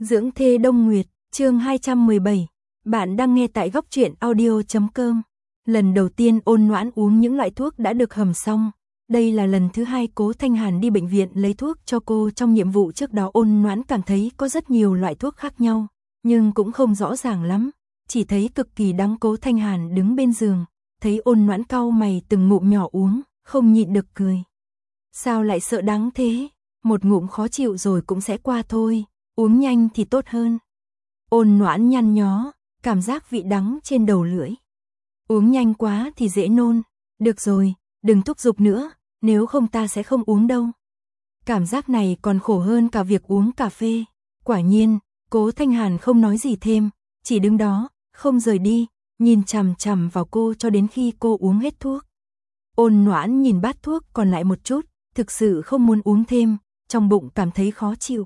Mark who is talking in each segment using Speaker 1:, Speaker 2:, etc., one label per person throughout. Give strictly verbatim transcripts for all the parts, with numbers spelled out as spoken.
Speaker 1: Dưỡng thê Đông Nguyệt, chương hai trăm mười bảy. Bạn đang nghe tại góc truyện audio chấm com. Lần đầu tiên Ôn Noãn uống những loại thuốc đã được hầm xong. Đây là lần thứ hai Cố Thanh Hàn đi bệnh viện lấy thuốc cho cô. Trong nhiệm vụ trước đó Ôn Noãn cảm thấy có rất nhiều loại thuốc khác nhau, nhưng cũng không rõ ràng lắm. Chỉ thấy cực kỳ đắng. Cố Thanh Hàn đứng bên giường, thấy Ôn Noãn cau mày từng ngụm nhỏ uống, không nhịn được cười. Sao lại sợ đắng thế? Một ngụm khó chịu rồi cũng sẽ qua thôi, uống nhanh thì tốt hơn. Ôn Noãn nhăn nhó, cảm giác vị đắng trên đầu lưỡi. Uống nhanh quá thì dễ nôn. Được rồi, đừng thúc giục nữa, nếu không ta sẽ không uống đâu. Cảm giác này còn khổ hơn cả việc uống cà phê. Quả nhiên, Cố Thanh Hàn không nói gì thêm, chỉ đứng đó, không rời đi, nhìn chằm chằm vào cô cho đến khi cô uống hết thuốc. Ôn Noãn nhìn bát thuốc còn lại một chút, thực sự không muốn uống thêm, trong bụng cảm thấy khó chịu.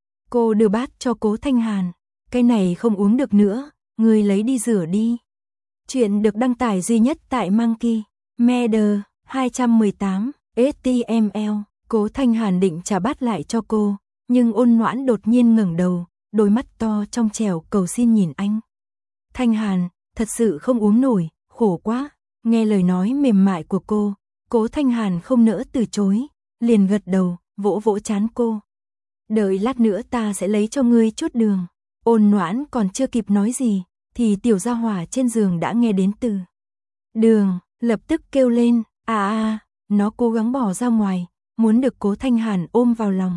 Speaker 1: Cô đưa bát cho Cố Thanh Hàn, cái này không uống được nữa, ngươi lấy đi rửa đi. Chuyện được đăng tải duy nhất tại Monkey Media hai trăm mười tám ếch ti em eo. Cố Thanh Hàn định trả bát lại cho cô, nhưng Ôn Noãn đột nhiên ngẩng đầu, đôi mắt to trong trẻo cầu xin nhìn anh. Thanh Hàn, thật sự không uống nổi, khổ quá. Nghe lời nói mềm mại của cô, Cố Thanh Hàn không nỡ từ chối, liền gật đầu, vỗ vỗ trán cô. Đợi lát nữa ta sẽ lấy cho ngươi chút đường. Ôn Noãn còn chưa kịp nói gì, thì tiểu gia hỏa trên giường đã nghe đến từ đường, lập tức kêu lên, à à, nó cố gắng bỏ ra ngoài, muốn được Cố Thanh Hàn ôm vào lòng.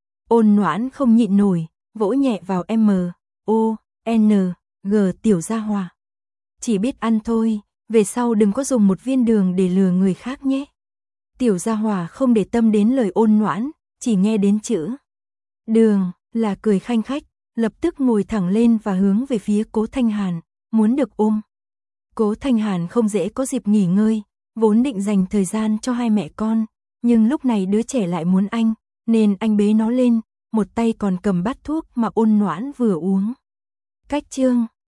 Speaker 1: Ôn Noãn không nhịn nổi, vỗ nhẹ vào M, O, N, G tiểu gia hỏa. Chỉ biết ăn thôi, về sau đừng có dùng một viên đường để lừa người khác nhé. Tiểu gia hỏa không để tâm đến lời Ôn Noãn, chỉ nghe đến chữ đường là cười khanh khách, lập tức ngồi thẳng lên và hướng về phía Cố Thanh Hàn, muốn được ôm. Cố Thanh Hàn không dễ có dịp nghỉ ngơi, vốn định dành thời gian cho hai mẹ con, nhưng lúc này đứa trẻ lại muốn anh, nên anh bế nó lên, một tay còn cầm bát thuốc mà Ôn Noãn vừa uống. Cách chương